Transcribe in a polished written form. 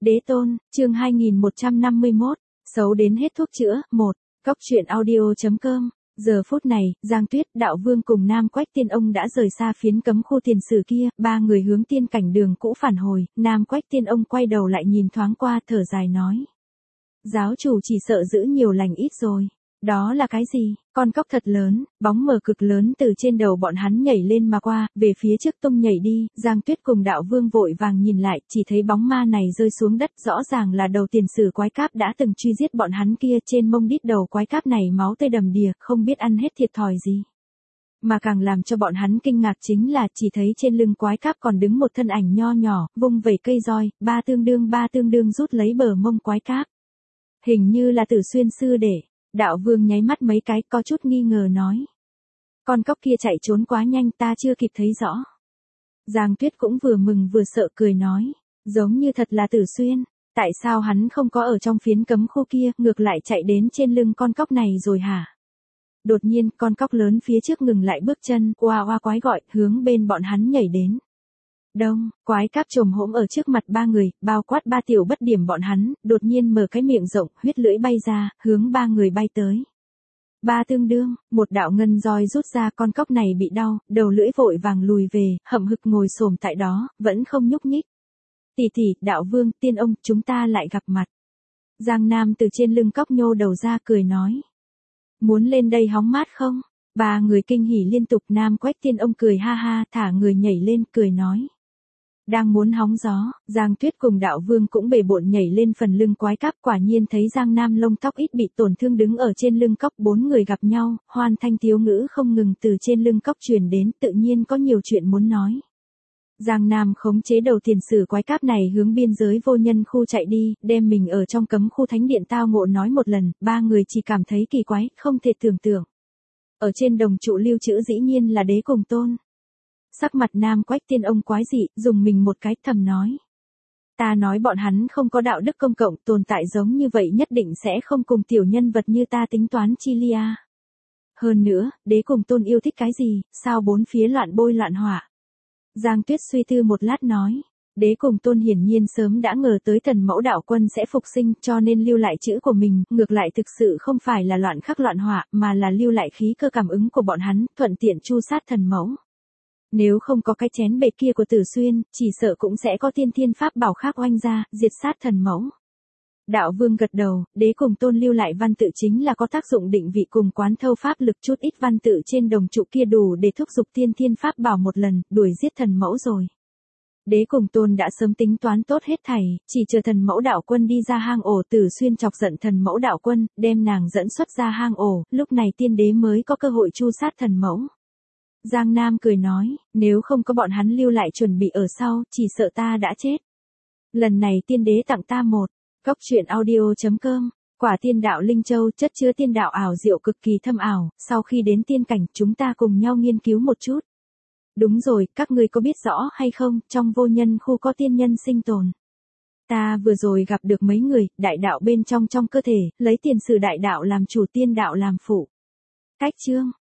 Đế tôn, chương 2151, xấu đến hết thuốc chữa, 1, Cóc truyện audio.com. Giờ phút này, Giang Tuyết, Đạo Vương cùng Nam Quách Tiên Ông đã rời xa phiến cấm khu tiền sử kia, ba người hướng tiên cảnh đường cũ phản hồi, Nam Quách Tiên Ông quay đầu lại nhìn thoáng qua thở dài nói. Giáo chủ chỉ sợ giữ nhiều lành ít rồi. Đó là cái gì? Con cóc thật lớn, bóng mờ cực lớn từ trên đầu bọn hắn nhảy lên mà qua, về phía trước tung nhảy đi, Giang Tuyết cùng Đạo Vương vội vàng nhìn lại, chỉ thấy bóng ma này rơi xuống đất, rõ ràng là đầu tiền sử quái cáp đã từng truy giết bọn hắn kia, trên mông đít đầu quái cáp này máu tươi đầm đìa, không biết ăn hết thiệt thòi gì. Mà càng làm cho bọn hắn kinh ngạc chính là chỉ thấy trên lưng quái cáp còn đứng một thân ảnh nho nhỏ, vung vẩy cây roi, ba tương đương rút lấy bờ mông quái cáp. Hình như là Tử Xuyên sư đệ. Đạo Vương nháy mắt mấy cái có chút nghi ngờ nói. Con cóc kia chạy trốn quá nhanh ta chưa kịp thấy rõ. Giang Tuyết cũng vừa mừng vừa sợ cười nói. Giống như thật là Tử Xuyên. Tại sao hắn không có ở trong phiến cấm khu kia ngược lại chạy đến trên lưng con cóc này rồi hả? Đột nhiên con cóc lớn phía trước ngừng lại bước chân, oa oa quái gọi hướng bên bọn hắn nhảy đến. Đông, quái cáp trồm hổm ở trước mặt ba người, bao quát ba tiểu bất điểm bọn hắn, đột nhiên mở cái miệng rộng, huyết lưỡi bay ra, hướng ba người bay tới. Ba tương đương, một đạo ngân roi rút ra con cóc này bị đau, đầu lưỡi vội vàng lùi về, hậm hực ngồi xổm tại đó, vẫn không nhúc nhích. Tỷ tỷ, Đạo Vương, Tiên Ông, chúng ta lại gặp mặt. Giang Nam từ trên lưng cóc nhô đầu ra cười nói. Muốn lên đây hóng mát không? Ba người kinh hỉ liên tục. Nam Quách Tiên Ông cười ha ha, thả người nhảy lên, cười nói. Đang muốn hóng gió, Giang Tuyết cùng Đạo Vương cũng bề bộn nhảy lên phần lưng quái cáp, quả nhiên thấy Giang Nam lông tóc ít bị tổn thương đứng ở trên lưng cóc, bốn người gặp nhau, hoan thanh tiếu ngữ không ngừng từ trên lưng cóc truyền đến, tự nhiên có nhiều chuyện muốn nói. Giang Nam khống chế đầu tiền sử quái cáp này hướng biên giới vô nhân khu chạy đi, đem mình ở trong cấm khu thánh điện tao ngộ nói một lần, ba người chỉ cảm thấy kỳ quái, không thể tưởng tượng. Ở trên đồng trụ lưu trữ dĩ nhiên là đế cùng tôn. Sắc mặt Nam Quách Tiên Ông quái dị, dùng mình một cái thầm nói. Ta nói bọn hắn không có đạo đức công cộng, tồn tại giống như vậy nhất định sẽ không cùng tiểu nhân vật như ta tính toán chi lia. Hơn nữa, đế cùng tôn yêu thích cái gì, sao bốn phía loạn bôi loạn họa. Giang Tuyết suy tư một lát nói. Đế cùng tôn hiển nhiên sớm đã ngờ tới Thần Mẫu đạo quân sẽ phục sinh, cho nên lưu lại chữ của mình, ngược lại thực sự không phải là loạn khắc loạn họa, mà là lưu lại khí cơ cảm ứng của bọn hắn, thuận tiện chu sát Thần Mẫu. Nếu không có cái chén bệt kia của Tử Xuyên, chỉ sợ cũng sẽ có tiên thiên pháp bảo khác oanh ra, diệt sát Thần Mẫu. Đạo Vương gật đầu, đế cùng tôn lưu lại văn tự chính là có tác dụng định vị cùng quán thâu pháp lực, chút ít văn tự trên đồng trụ kia đủ để thúc giục tiên thiên pháp bảo một lần, đuổi giết Thần Mẫu rồi. Đế cùng tôn đã sớm tính toán tốt hết thảy, chỉ chờ Thần Mẫu đạo quân đi ra hang ổ. Tử Xuyên chọc giận Thần Mẫu đạo quân, đem nàng dẫn xuất ra hang ổ, lúc này tiên đế mới có cơ hội chu sát Thần Mẫu. Giang Nam cười nói, nếu không có bọn hắn lưu lại chuẩn bị ở sau, chỉ sợ ta đã chết. Lần này tiên đế tặng ta một, Cóc truyện audio.com, quả tiên đạo Linh Châu, chất chứa tiên đạo ảo diệu cực kỳ thâm ảo, sau khi đến tiên cảnh chúng ta cùng nhau nghiên cứu một chút. Đúng rồi, các ngươi có biết rõ hay không, trong vô nhân khu có tiên nhân sinh tồn. Ta vừa rồi gặp được mấy người, đại đạo bên trong cơ thể, lấy tiền sử đại đạo làm chủ tiên đạo làm phụ. Cách chương.